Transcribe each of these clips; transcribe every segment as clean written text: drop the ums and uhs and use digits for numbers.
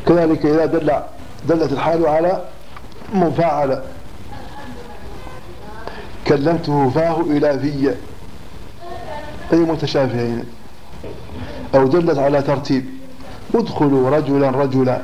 كذلك إذا دلت الحال على مفاعلة، كلمته فاه إلى في، أي متشابهين. أو دلت على ترتيب، ادخلوا رجلا رجلا،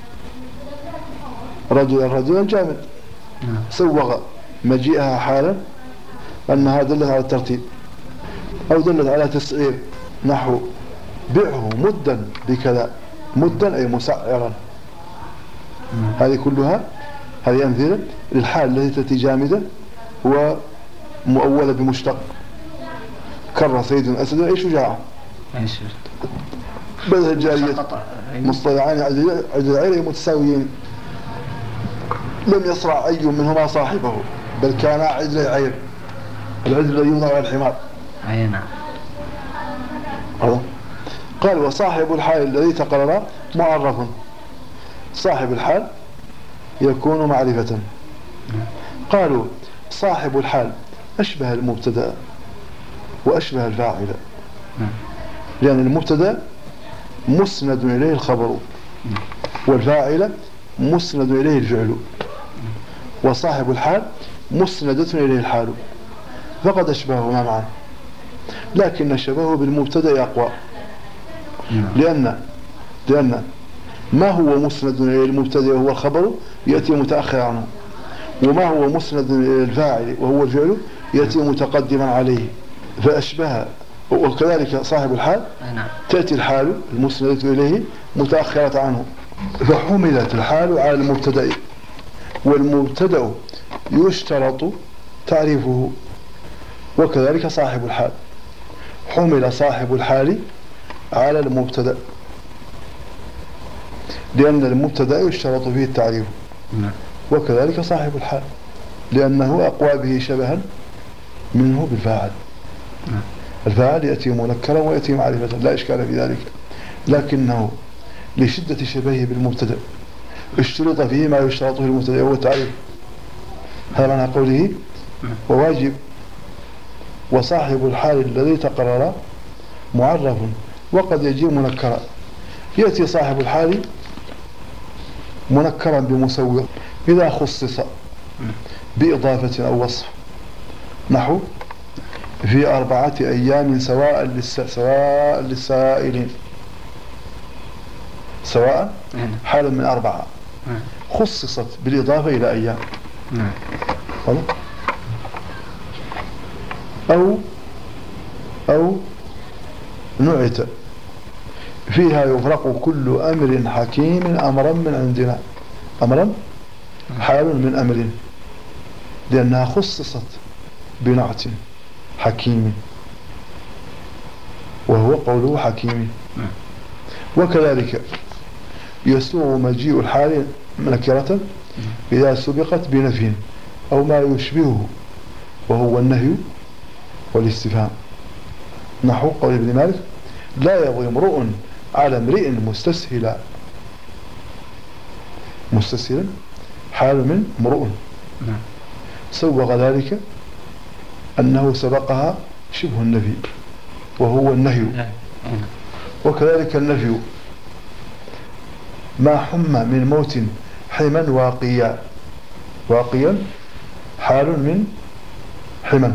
رجلا رجلا جامد، سوغ مجيئها حالا أنها دلت على الترتيب. أو دلت على تسعير، نحو بيعه مدا بكذا، مدا أي مسعرا. هذه كلها هذه أمثلة للحال التي تأتي جامدة ومؤولة بمشتق. كر سيد أسد أي شجاعة، بدل الجارية مصطلعان عجلين متساويين، لم يصرع أي منهما صاحبه بل كان عجل عير، العجل الذي يوضع على الحمار. نعم. قال وصاحب الحال الذي تقرر معرف، صاحب الحال يكون معرفة. قالوا صاحب الحال أشبه المبتدأ وأشبه الفاعل، لأن المبتدأ مسند إليه الخبر والفاعل مسند إليه الفعل، وصاحب الحال مسندة إليه الحال، فقد أشبههما معا. لكن الشبه بالمبتدأ أقوى، لأن ما هو مسند إلى المبتدأ وهو الخبر يأتي متأخر عنه، وما هو مسند إلى الفاعل وهو الفعل يأتي متقدما عليه، فأشبه. وكذلك صاحب الحال تأتي الحال المسندة إليه متأخرة عنه، فحملت الحال على المبتدأ، والمبتدأ يشترط تعريفه. وكذلك صاحب الحال حمل صاحب الحال على المبتدأ، لأن المبتدأ يشترط فيه التعريف. وكذلك صاحب الحال لأنه أقوى به شبها منه بالفاعل. الفاعل يأتي منكرا ويأتي معرفة، لا إشكال في ذلك، لكنه لشدة شبهه بالمبتدأ اشترط فيه ما يشترطه المبتدأ هو التعريف. هذا معنى قوله وواجب. وصاحب الحال الذي تقرر معرف وقد يجي منكرا، يأتي صاحب الحال منكرا بمسوغ إذا خصص بإضافة أو وصف، نحو في 4 أيام سواء للسائلين. سواء حال من 4 خصصت بالإضافة إلى أيام. أو نعت فيها يفرق كل أمر حكيم أمرا من عندنا. أمرا حال من أمر، لأنها خصصت بنعت حكيم، وهو قوله حكيم. وكذلك يسوغ مجيء الحال نكرة إذا سبقت بنفي أو ما يشبهه، وهو النهي والاستفهام، نحو قول ابن مالك لا يبغي امرؤ على امرئ مستسهلا. مستسهلا حال من امرؤ، سوغ ذلك أنه سبقها شبه النفي وهو النهي. وكذلك النفي ما حم من موت حما واقيا حال من حما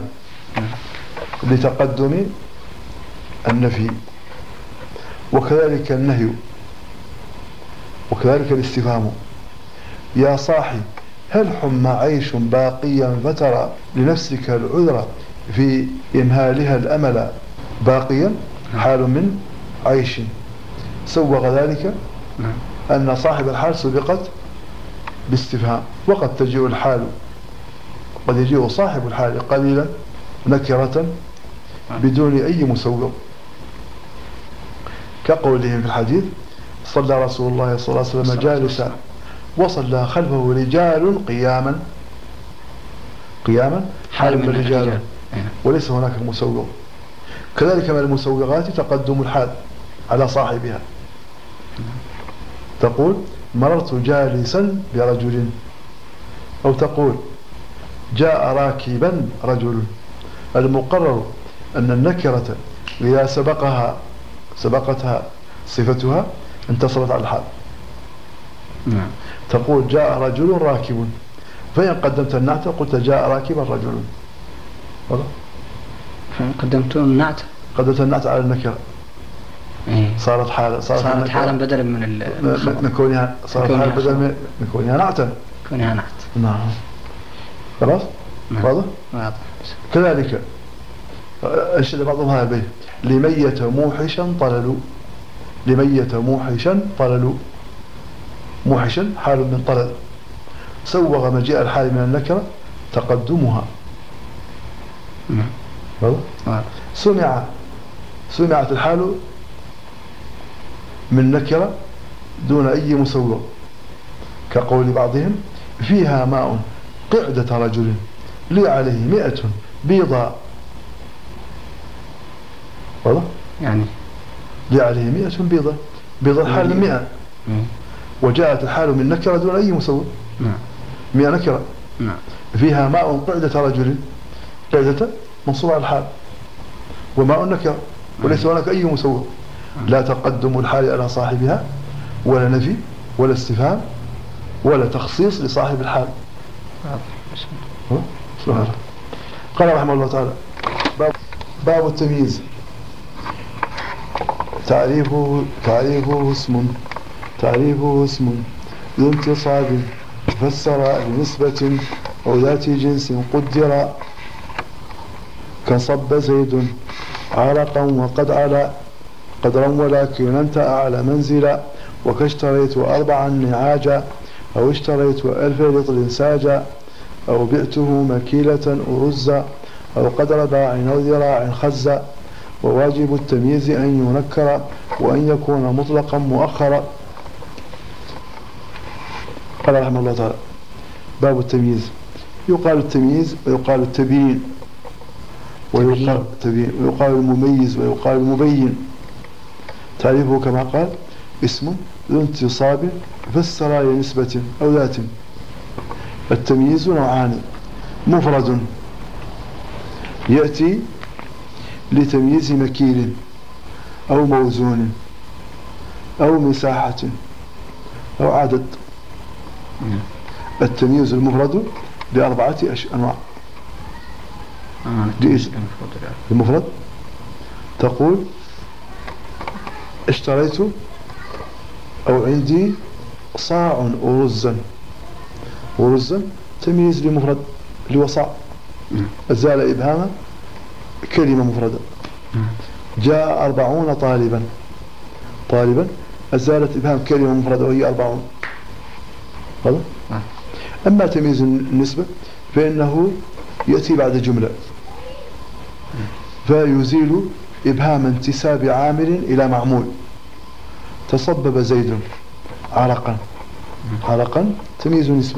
لتقدم النفي. وكذلك النهي، وكذلك الاستفهام يا صاحي هل حم عيش باقيا فترى لنفسك العذر في إمهالها الأمل باقيا حال من عيش. سوغ ذلك أن صاحب الحال سبقت باستفهام. وقد تجيء الحال، قد يجيء صاحب الحال قليلا نكرة بدون أي مسوغ، كقولهم في الحديث صلى رسول الله صلى الله عليه وسلم جالسا وصلى خلفه رجال قياما حال من الرجال، وليس هناك مسوغ. كذلك من المسوغات تقدم الحال على صاحبها، تقول مررت جالسا برجل، أو تقول جاء راكبا رجل. المقرر أن النكرة إذا سبقتها صفتها انتصرت على الحال، نعم. تقول جاء رجل راكب، فإن قدمت النعت قلت جاء راكبا رجل. واضح؟ فإن قدمت النعت قدمت النعت على النكرة صارت حالا بدلا من كونها، صارت حالا بدلا من كونها نعتا. كونها نعت. نعم. خلاص؟ واضح؟ واضح. كذلك أنشد بعضهم هذا البيت: لميت موحشا طللوا. لميت موحشا طللوا. موحشا حال من طلل، سوغ مجيء الحال من النكرة تقدمها. سمعت الحال من نكرة دون أي مسوغ، كقول بعضهم: فيها ماء قعدة رجل لي عليه 100 بيضاء. واضح؟ يعني لي عليه 100 بيضاء. بيضاء حال من 100. وجاءت الحال من نكرة دون أي مسوغ. 100 نكرة. فيها ماء قعدة رجل. قعدة منصوب على الحال، وماء نكرة وليس هناك أي مسوغ. لا تقدم الحال على صاحبها، ولا نفي، ولا استفهام، ولا تخصيص لصاحب الحال. قال رحمه الله تعالى: باب التمييز. تعريفه اسم ذو انتصاب فسر بنسبة أو ذات جنس قدر، كصب زيد عرقا وقد علا قدرا ولكن أنت أعلى منزلا، وكاشتريت 4 نعاجا، أو اشتريت 1000 لطر ساجا، أو بعته مكيلة أرزا، أو قدر باع أو ذراع خزا. وواجب التمييز أن ينكر، وأن يكون مطلقا مؤخرا. قال رحمه الله تعالى: باب التمييز. يقال التمييز ويقال التبيين، ويقال المميز ويقال المبين. تعريفه كما قال: اسم ذو انتصاب فسر لنسبة أو ذات. التمييز نوعان: مفرد يأتي لتمييز مكيل أو موزون أو مساحة أو عدد. التمييز المفرد ب4 أنواع. المفرد تقول: اشتريت أو عندي صاع أرزا تمييز لمفرد لوصاع، أزال إبهام كلمة مفردة. جاء 40 طالبا أزالت إبهام كلمة مفردة وهي 40. هذا. أما تمييز النسبة فإنه يأتي بعد جملة، فيزيل إبهام انتساب عامل إلى معمول. تصبب زيد عرقا تمييز نسبة.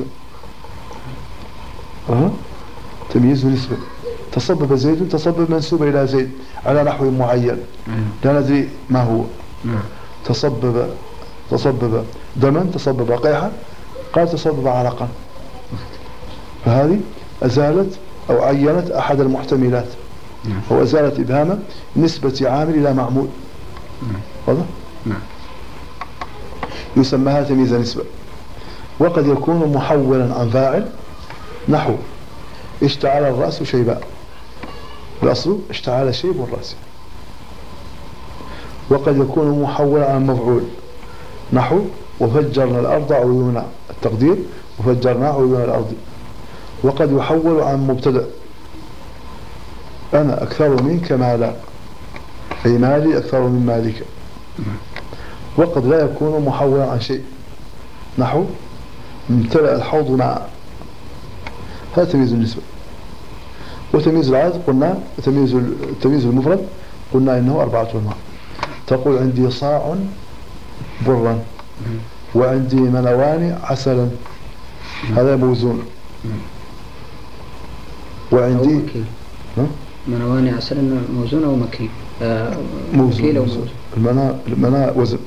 تمييز نسبة. تصبب زيد، تصبب منسوب إلى زيد على نحو معين لا ندري ما هو. تصبب دما، تصبب قيحا، قال تصبب عرقا. فهذه أزالت أو عينت أحد المحتملات، أو أزالت إبهام نسبة عامل إلى معمول. واضح؟ يسمى تمييز نسبة. وقد يكون محولا عن فاعل، نحو اشتعل الرأس شيبا، الأصل اشتعل شيب الرأس. وقد يكون محولا عن مفعول، نحو وفجرنا الأرض عيونا، التقدير وفجرنا عيون الأرض. وقد يحول عن مبتدأ، أنا أكثر منك مالا، أي مالي أكثر من مالك. وقد لا يكون محولا عن شيء، نحو امتلأ الحوض ماء. هذا تمييز النسبة. وتمييز العدد قلنا، تمييز المفرد قلنا إنه 4 أنواع. تقول: عندي صاع برا، وعندي منوان عسلا، هذا موزون. وعندي منوان عسلا موزون أو مكيل. مكيل أو موزون. المناء وزن.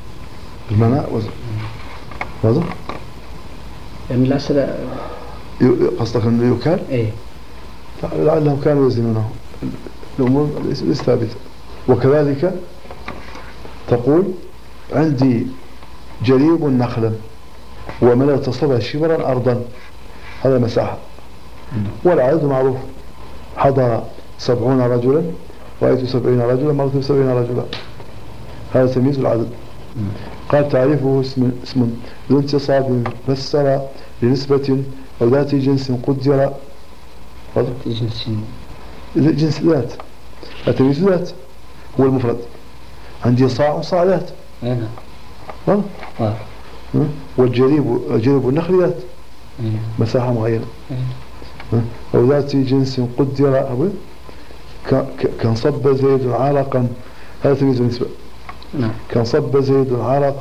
واضح؟ يعني العسل قصدك أنه يكال؟ إيه. لعله كانوا يزنونه، الأمور ليس ثابتة. وكذلك تقول: عندي جريب نخلا، ومن اغتصب شبرا أرضا هذا مساحة. والعدد معروف، حضر 70 رجلا، رأيت 70 رجلا، مرت 70 رجلا، هذا تمييز العدد. قال تعريفه اسم ذو انتصاب فسر لنسبة أو ذات جنس قدر. جنس ذات، التمييز ذات هو المفرد. عندي صاع ذات، والجريب النخل ذات مساحة معينة. أو ذات جنس قدر كانصب زيد عرقا، هذا تمييز النسبة. كانصب زيد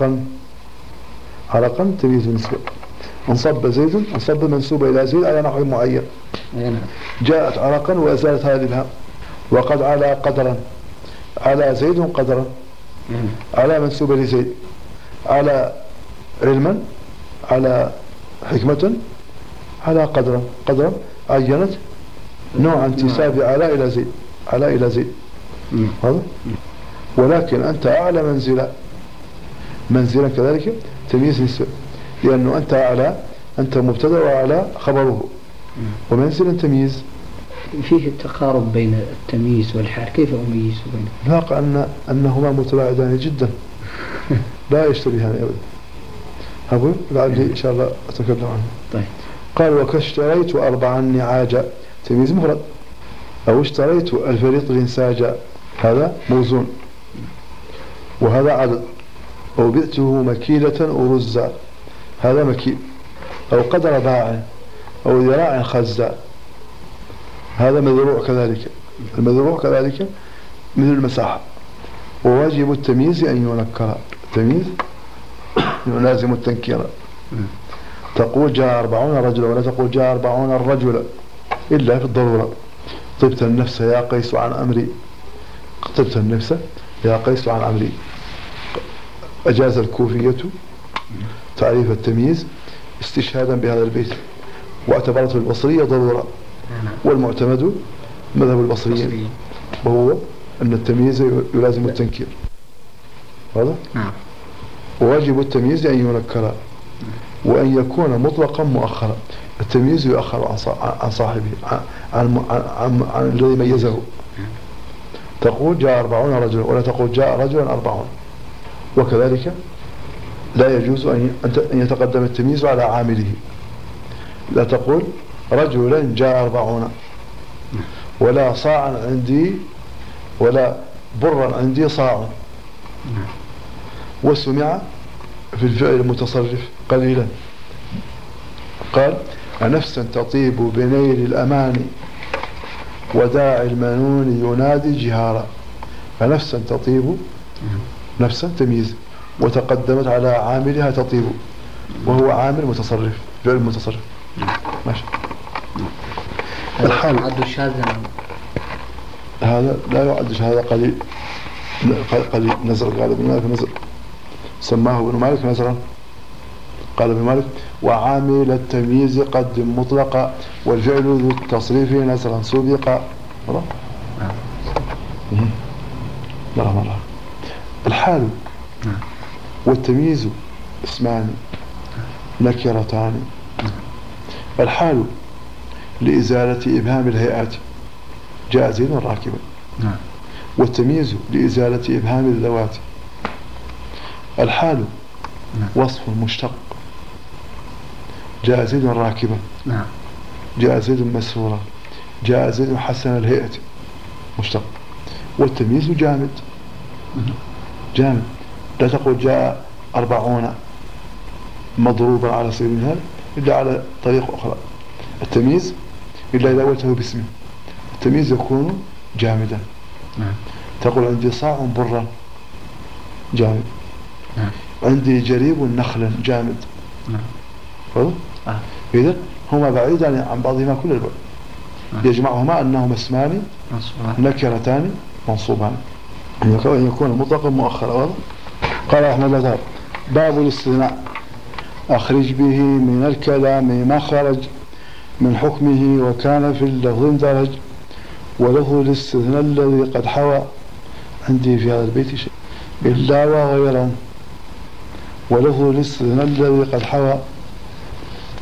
عرقا تمييز النسبة. انصب زيد، انصب منسوبة إلى زيد على نحو معين. جاءت عرقا وأزالت هذه الهاء. وقد على قدرا، على زيد قدرا، على منسوبة لزيد، على علما، على حكمة، على قدرا عينت نوع انتساب على إلى زيد، على إلى زيد. هذا. ولكن أنت أعلى منزلا كذلك تمييز نسبة، لأنه أنت أعلى، أنت مبتدأ وأعلى خبره، ومنزلا تمييز. فيه تقارب بين التمييز والحال، كيف أميز بينهم؟ لاقى أنهما متباعدان جدا لا يشتبهان أبدا. هقول لعلي إن شاء الله أتكلم عنه. طيب. قال وكاشتريت 4 نعاجا تمييز مفرد، أو اشتريت 1000 رطل ساجا هذا موزون وهذا عدد. أو بئته مكيلة أرزا هذا مكيل. أو قدر باع، أو ذراع خزا هذا مذروع كذلك. المذروع كذلك مثل المساحة. وواجب التمييز أن ينكر، التمييز يلازم التنكير. تقول جاء 40 رجلا، ولا تقول جاء 40 رجلا إلا في الضرورة. طبت النفس يا قيس عن أمري، طبت النفس يا قيس عن أمري. أجاز الكوفية تعريف التمييز استشهادا بهذا البيت، واعتبرته البصرية ضرورة، والمعتمد مذهب البصريين، وهو أن التمييز يلازم التنكير. هذا؟ وواجب التمييز أن ينكر، وأن يكون مطلقا مؤخرا. التمييز يؤخر عن صاحبه، عن الذي ميزه. تقول جاء 40 رجلا، ولا تقول جاء رجلا 40. وكذلك لا يجوز أن يتقدم التمييز على عامله. لا تقول رجلا جاء 40، ولا صاعا عندي، ولا برا عندي صاع. وسمع في الفعل المتصرف قليلا. قال نفسا تطيب بنيل الأمان، وداعي المنون ينادي جهارا. فنفسا تطيب، نفسا تمييز، وتقدمت على عاملها تطيب، وهو عامل متصرف، فعل متصرف. ماشي. الحال عد الشاذ هذا لا يعد هذا قليل نزر. قال ابن مالك نزر، سماه ابن مالك نزرا. قال ابن مالك وعامل التمييز قدم مطلقا، والفعل ذو التصريف نزرا سبقا. مرة الحال والتمييز اسمان نكرتان. الحال لإزالة إبهام الهيئات، جاء زيد راكبا. والتمييز لإزالة إبهام الذوات. الحال وصف مشتق، جاء زيد راكبا، جاء زيد مسرورا، جاء زيد حسن الهيئة، مشتق. والتمييز جامد، جامد. لا تقول جاء 40 مضروبا على سبيل المثال إلا على طريقة أخرى. التمييز إلا إذا قلته باسمه، التمييز يكون جامدا. تقول عندي صاع برا، جامد. عندي جريب نخلا، جامد. إذن هما بعيدان عن بعضهما كل البعد. يجمعهما أنهما اسمان نكرتان منصوبان، أن يكون مطلقا مؤخرا. قال أحمد الله تعالى باب الاستثناء. أخرج به من الكلام ما خرج من حكمه، وكان في اللفظ درج. ولفظ الاستثناء الذي قد حوى، عندي في هذا البيت شيء إلا وغيرا. ولفظ الاستثناء الذي قد حوى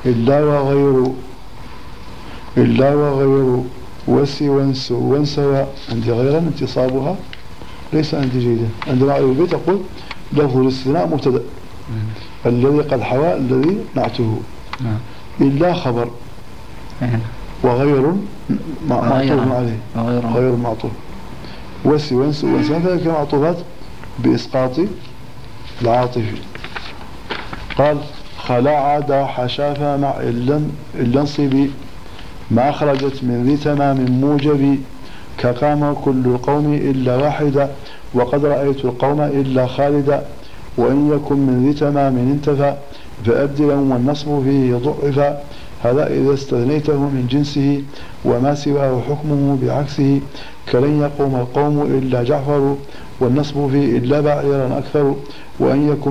إلا وغير وسوى عندي غيرا انتصابها ليس عندي جيدا. عندما أعرف البيت أقول لفظ الاستثناء مبتدأ الذي قد حوى الذي نعته إلا خبر وغير معطوف عليه غير معطوف وسوى ذلك معطوفات بإسقاط العاطف. قال خلا عدا حشافة مع إلا انصبي ما خرجت من ذي تمام موجب كقام كل القوم إلا واحدا وقد رأيت القوم إلا خالدا وإن يكن من ذي تمام انتفى فأبدلا والنصب فيه ضعفا. هذا إذا استثنيته من جنسه وما سواه حكمه بعكسه كلن يقوم القوم إلا جعفر والنصب فيه إلا بعيرا أكثر وإن يكن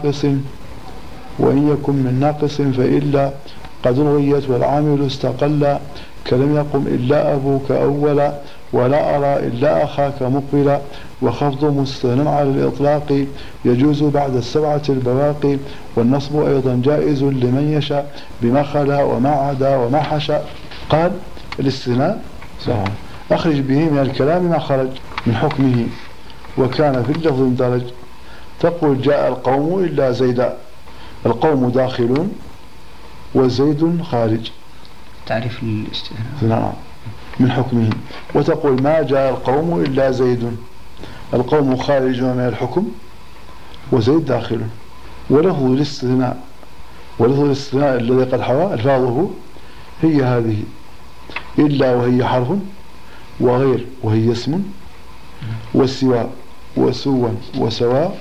من ناقص فإلا قد رغيت والعامل استقل كلم يقم إلا أبوك أولا ولا أرى إلا أخاك مقبلا وخفض مستثنى على الإطلاق يجوز بعد السبعة البواقي والنصب أيضا جائز لمن يشاء بما خلا وما عدا وما حشى. قال الاستثناء أخرج به من الكلام ما خرج من حكمه وكان في اللفظ درج. تقول جاء القوم إلا زيدا القوم داخلون وزيد خارج تعريف الاستثناء نعم من حكمه. وتقول ما جاء القوم إلا زيد القوم خارج من الحكم وزيد داخل. ولفظ الاستثناء الذي قد حوى ألفاظه هي هذه إلا وهي حرف وغير وهي اسم والسوى وسوا وسواء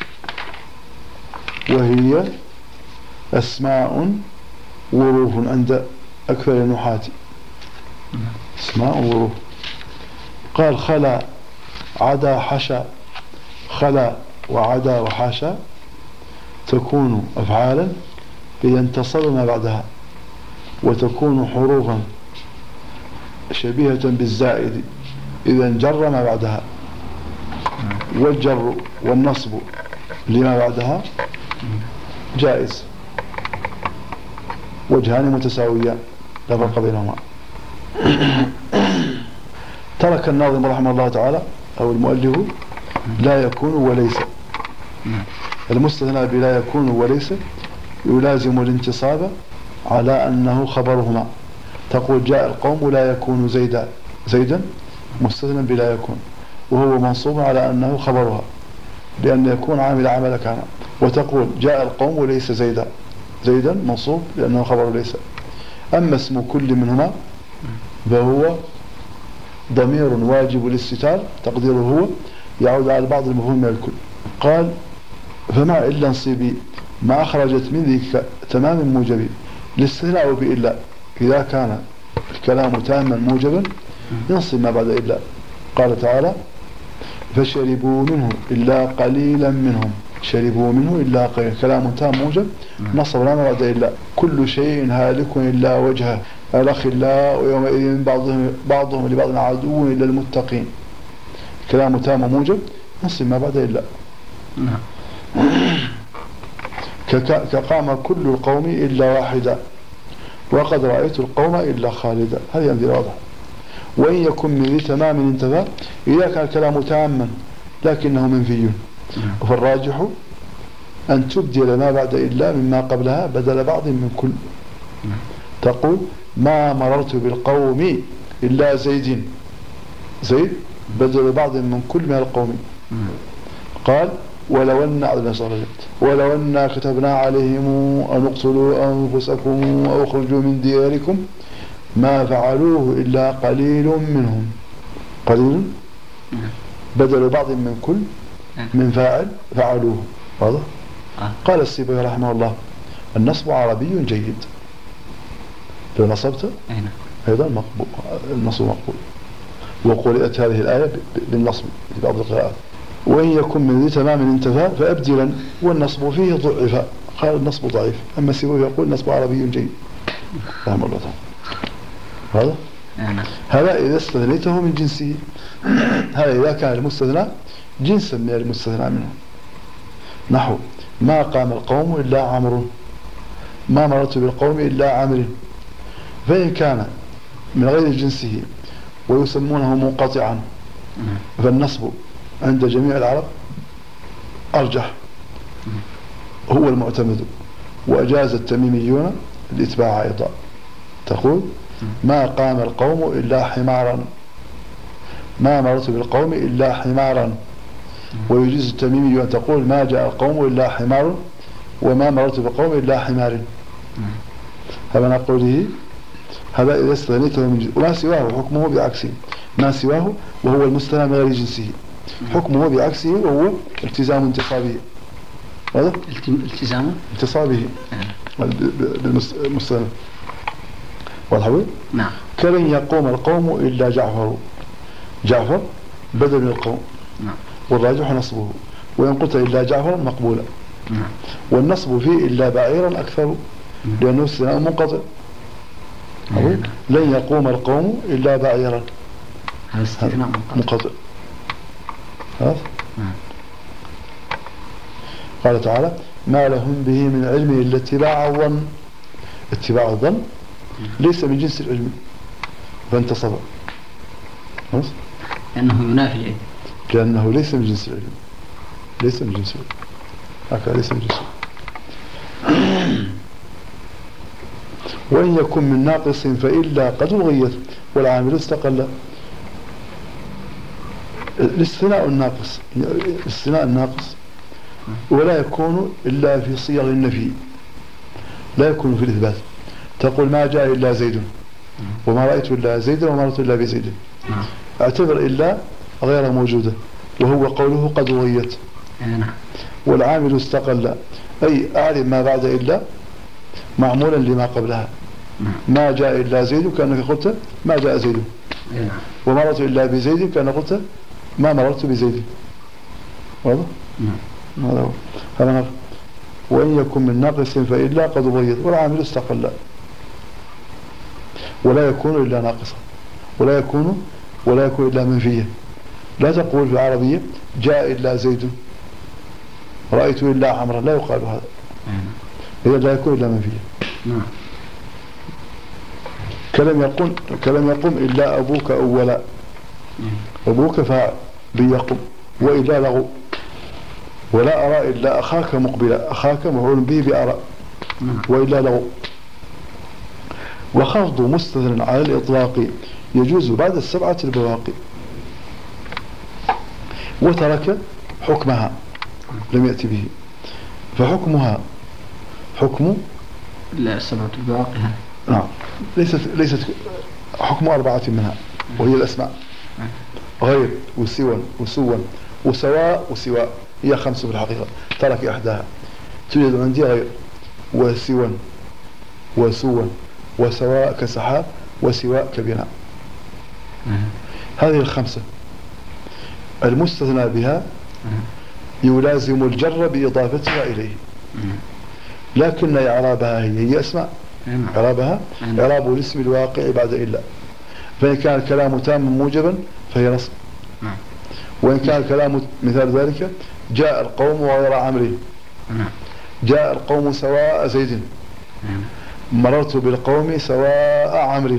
وهي أسماء وروف عند أكثر النحاة اسماء وروف. قال خلا عدا حشا خلا وعدا وحاشا تكون أفعالا إذا انتصر ما بعدها وتكون حروفا شبيهة بالزائد إذا انجر ما بعدها والجر والنصب لما بعدها جائز وجهان متساويان لا فرق بينهما. ترك الناظم رحمه الله تعالى أو المؤلف لا يكون وليس. المستثنى بلا يكون وليس يلازم الانتصاب على أنه خبرهما. تقول جاء القوم لا يكون زيدا مستثنى بلا يكون وهو منصوب على أنه خبرها لأن يكون عامل عمل كان. وتقول جاء القوم ليس زيدا منصوب لأنه خبر ليس. أما اسم كل منهما فهو ضمير واجب الاستتار تقديره هو يعود على بعض المفهوم من الكل. قال فمع إلا انصبي ما أخرجت من ذيك تمام موجبي. الاستثناء بإلا إذا كان الكلام تاما موجبا ينصب ما بعد إلا. قال تعالى فشربوا منه إلا قليلا منهم شربوا منه إلا قليلا كلام تام موجب نصب لا ما بعد إلا. كل شيء هالك إلا وجهه الأخلاء ويومئذ بعضهم لبعض عدو إلا المتقين كلام تام موجب نصب ما بعد إلا. كقام كل القوم إلا واحدا وقد رأيت القوم إلا خالدا. هذه عندي واضح. وإن يكن من ذي تمام انتفى إذا كان الكلام تاما لكنه منفي فالراجح أن تبدل ما بعد إلا مما قبلها بدل بعض من كل. تقول ما مررت بالقوم إلا زيد بدل بعض من كل من القوم. قال ولو أن كتبنا عليهم أن اقتلوا أنفسكم أو اخرجوا من دياركم ما فعلوه إلا قليل منهم. قليل بدل بعض من كل من فاعل فعلوه. واضح؟ قال السيبوي رحمه الله النصب عربي جيد لو نصبت أيضا مقبول النصب مقبول. وقرأت هذه الآية بالنصب في بعض القراءات. وإن يكن من ذي تمام انتفى فأبدلا والنصب فيه ضعف. قال النصب ضعيف. أما السيبوي يقول النصب عربي جيد رحمه الله تعالى. هذا إذا استثنيته من جنسه. هذا إذا كان المستثنى جنسا من المستثنى منه. نحو ما قام القوم إلا عمرو ما مررت بالقوم إلا عامر. فإن كان من غير جنسه ويسمونه منقطعا فالنصب عند جميع العرب أرجح، هو المعتمد، وأجاز التميميون الإتباع أيضا. تقول ما قام القوم إلا حمارا، ما مررت بالقوم إلا حمارا. ويجوز التميمي أن تقول ما جاء القوم إلا حمار، وما مررت بالقوم إلا حمار. هذا نقوله هذا إذا استغنيته من جنسه، وما سواه حكمه بعكسه، ما سواه وهو المستثنى من غير جنسه حكمه بعكسه وهو التزام انتصابه. هذا التزام انتصابه بالمستثنى. واضح؟ نعم. كلن يقوم القوم إلا جعفر، جعفر بدل من القوم. نعم. والراجح نصبه، وإن قلت إلا جعفر مقبولا. نعم. والنصب فيه إلا بعيرا أكثر لأنه استثناء منقطع. لن يقوم القوم إلا بعيرا، هذا استثناء منقطع. قال تعالى ما لهم به من علم إلا اتباع الظن. اتباع الظن ليس من جنس العلم فانتصب، لأنه ينافي العلم، لأنه ليس من جنس العلم، ليس من جنس العلم، هكذا ليس من جنس العلم. وإن يكن من ناقص فإلا قد الغيت والعامل استقل. الاستثناء الناقص، الاستثناء الناقص ولا يكون إلا في صيغ النفي، لا يكون في الإثبات. تقول ما جاء إلا زيد، وما رأيت إلا زيد، وما رأيت إلا بزيد. اعتبر إلا غير موجودة، وهو قوله قد غيت. والعامل استقل، أي أعلم ما بعد إلا معمولا لما قبلها. ما جاء إلا زيد كأنك قلت ما جاء زيد، وما رأيت إلا بزيد كأنك قلت ما مررت بزيد. واضح؟ هذا هو. هذا. وإن يكن من ناقص فإلا قد غيت والعامل استقل، ولا يكون إلا ناقصا، ولا يكون إلا منفيا. لا تقول في العربية جاء إلا زيد، رأيت إلا عمرا، لا يقال هذا. إذا لا يكون إلا منفيا. كلم يقم إلا أبوك أولا. أبوك فاعل بيقم، وإلا لغو. ولا أرى إلا أخاك مقبلا، أخاك مفعول به بأرى، وإلا لغو. وخفض مستثنى على الإطلاق يجوز بعد السبعة البواقي. وترك حكمها لم يأتي به، فحكمها حكم لا السبعة البواقي. نعم، ليست حكم أربعة منها، وهي الأسماء غير وسوى وسواء وسواء، هي 5 في الحقيقة، ترك إحداها. توجد عندي غير وسوى وسوى وسواء كسحاب وسواء كبناء. هذه 5 المستثنى بها يلازم الجر بإضافتها إليه، لكن إعرابها هي أسماء. إعرابها إعراب الاسم الواقع بعد إلا. فإن كان الكلام تاما موجبا فهي نصب. وإن كان الكلام مثال ذلك جاء القوم غير عمرو، جاء القوم سواء زيد، مررت بالقوم سواء عمرو.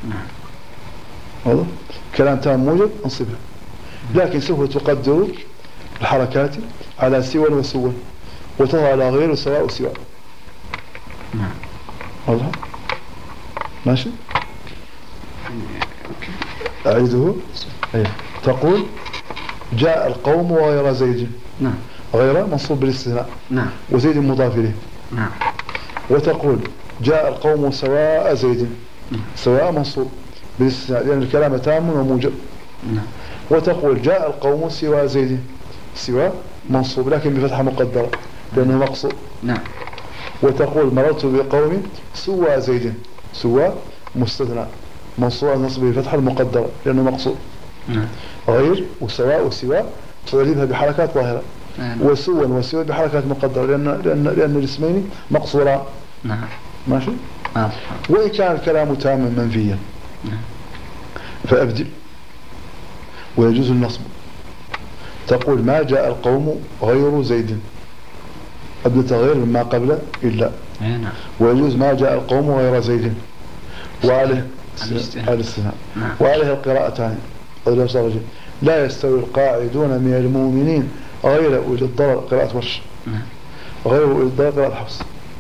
هذا كلام تام موجب انصبه، لكن سوف تقدر الحركات على سوى وسوى، وتضع على غير سواء وسواء. واضح؟ ماشي؟ أعيده. تقول جاء القوم غير زيد، غير منصوب بالاستثناء، وزيد مضاف إليه. وتقول جاء القوم سواء زيد، سواء منصوب بالاستثناء لأن الكلام تام وموجب. وتقول جاء القوم سوى زيد، سوى منصوب لكن بفتحة مقدرة لأنه مقصود. وتقول مررت بقوم سوى زيد، سوى مستثنى منصوب نصب بفتحة المقدرة لأنه مقصود. غير وسواء وسواء تعرفها بحركات ظاهرة، وسوى وسوى بحركات مقدرة لأن الاسمين مقصوران. ماشي؟ وإن كان الكلام تاما منفيا فأبدل ويجوز النصب. تقول ما جاء القوم غير زيد، أبدلت غير مما قبل إلا. ويجوز ما جاء القوم غير زيد وعليه الاستثناء وعليه القراءتان لا يستوي القاعدون من المؤمنين غير أولي الضرر قراءة ورش غير أولي الضرر قراءة حفص.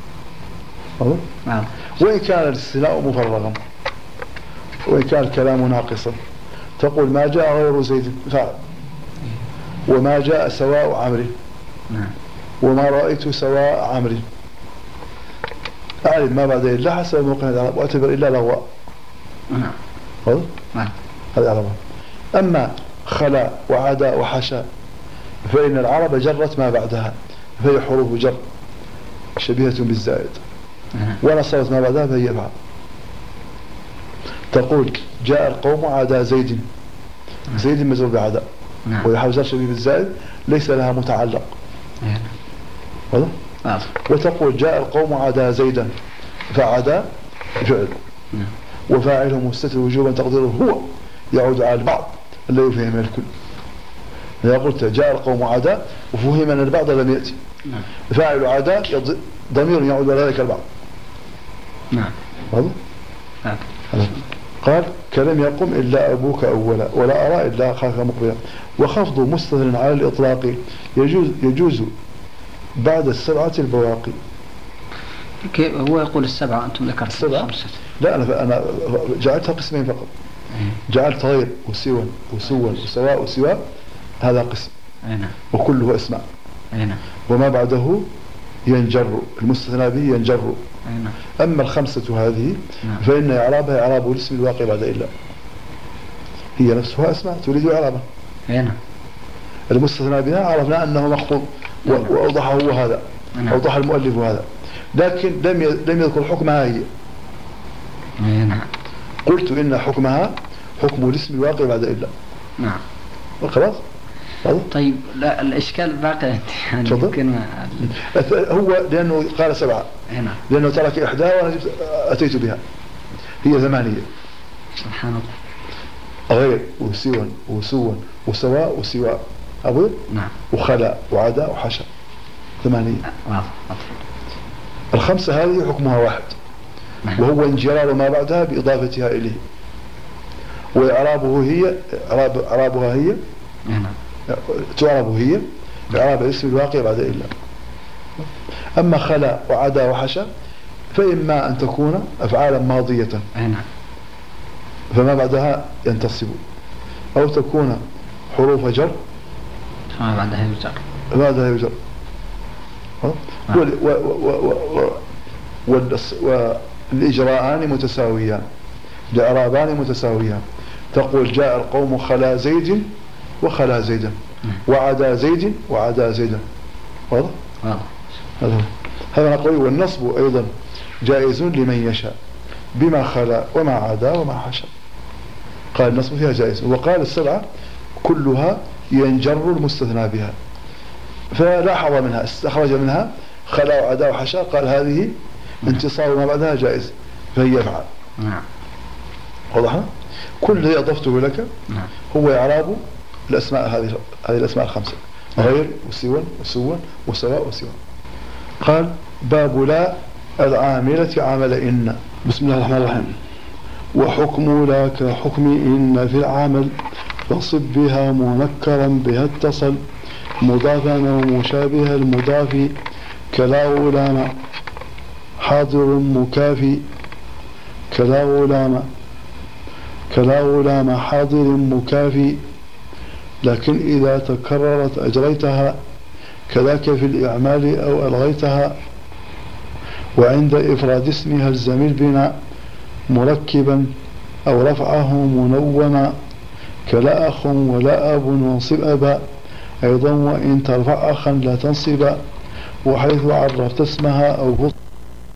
وإن كان الاستثناء مفرغا وإن كان الكلام ناقصا تقول ما جاء غير زيد فعل وما جاء سواء عمرو وما رأيت سواء عمرو أعلم ما بعد إلا حسب موقع العرب واعتبر إلا لغوا. هذا عربا. أما خلا وعدا وحشا فإن العرب جرت ما بعدها فهي حروف جر شبيهة بالزائد ونصرت ما بعدها فهي فعل. تقول جاء القوم عدا زيد زيد مجرور بعدا ويحاول شبيه بالزائد ليس لها متعلق. وتقول جاء القوم عدا زيدا فعدا فعل وفاعله مستتر وجوبا تقديره هو يعود على البعض لا يفهم الكل. إذا قلت جاء القوم عدا وفهم أن البعض لم يأتي فاعل عدا ضمير يعود على ذلك البعض. قال كلم يقم إلا أبوك أولا ولا أرى إلا أخاك مقبلا. وخفض مستثنى على الإطلاق يجوز بعد السبعة البواقي. هو يقول السبعة أنتم ذكرتم الخمسة. لا أنا جعلتها قسمين فقط. جعلت غير وسوى وسواء وسواء هذا قسم وكله اسماء وما بعده ينجر المستثنى به ينجر. أما الخمسة هذه فإن إعرابها إعراب الاسم الواقع بعد إلا هي نفسها اسماء تريد إعرابها. المستثنى بها عرفنا أنه مخفوض وأوضحه هو هذا أوضح المؤلف هذا لكن لم يذكر حكمها هي. قلت إن حكمها حكم الاسم الواقع بعد إلا. خلاص. طيب لا الإشكال باقي يعني هو لأنه قال سبعة لأنه ترك إحدى وأنا أتيت بها هي 8. سبحان الله. غير وسوى وسواء وسواء أبو وخلا وعدا وحشا 8. الخمسة هذه حكمها واحد وهو انجرار ما بعدها بإضافتها إليه وإعرابها هي تعرب هي إعراب الاسم الواقع بعد إلا. أما خلا وعدا وحشا فإما أن تكون أفعالا ماضية فما بعدها ينتصب أو تكون حروف جر فما بعدها يجر والإجراءان متساويان الإعرابان متساويان. تقول جاء القوم خلا زيد وخلا زيدا وعدا زيد وعدا زيدا. واضح؟ هذا نقول. والنصب أيضا جائز لمن يشاء بما خلا وما عدا وما حشا. قال النصب فيها جائز. وقال السبعة كلها ينجر المستثنى بها فلاحظ منها استخرج منها خلا وعدا وحشا قال هذه انتصاب ما بعدها جائز فهي يفعل. واضح؟ كل الذي أضفته لك هو إعراب الأسماء هذه الأسماء الخمسة غير وسوى وسواء وسواء. قال باب لا العاملة عمل إن. بسم الله الرحمن الرحيم. وحكم لا كحكم إن في العمل فصب بها منكرا بها اتصل مضافا ومشابه المضاف كلا غلام حاضر مكافي كلا غلام حاضر مكافي لكن إذا تكررت أجريتها كذاك في الإعمال أو ألغيتها. وعند إفراد اسمها الزم البناء مركبا أو رفعه منونا كلا أخ ولا أب وانصب أبا أيضا وإن ترفع أخا لا تنصب وحيث عرفت اسمها أو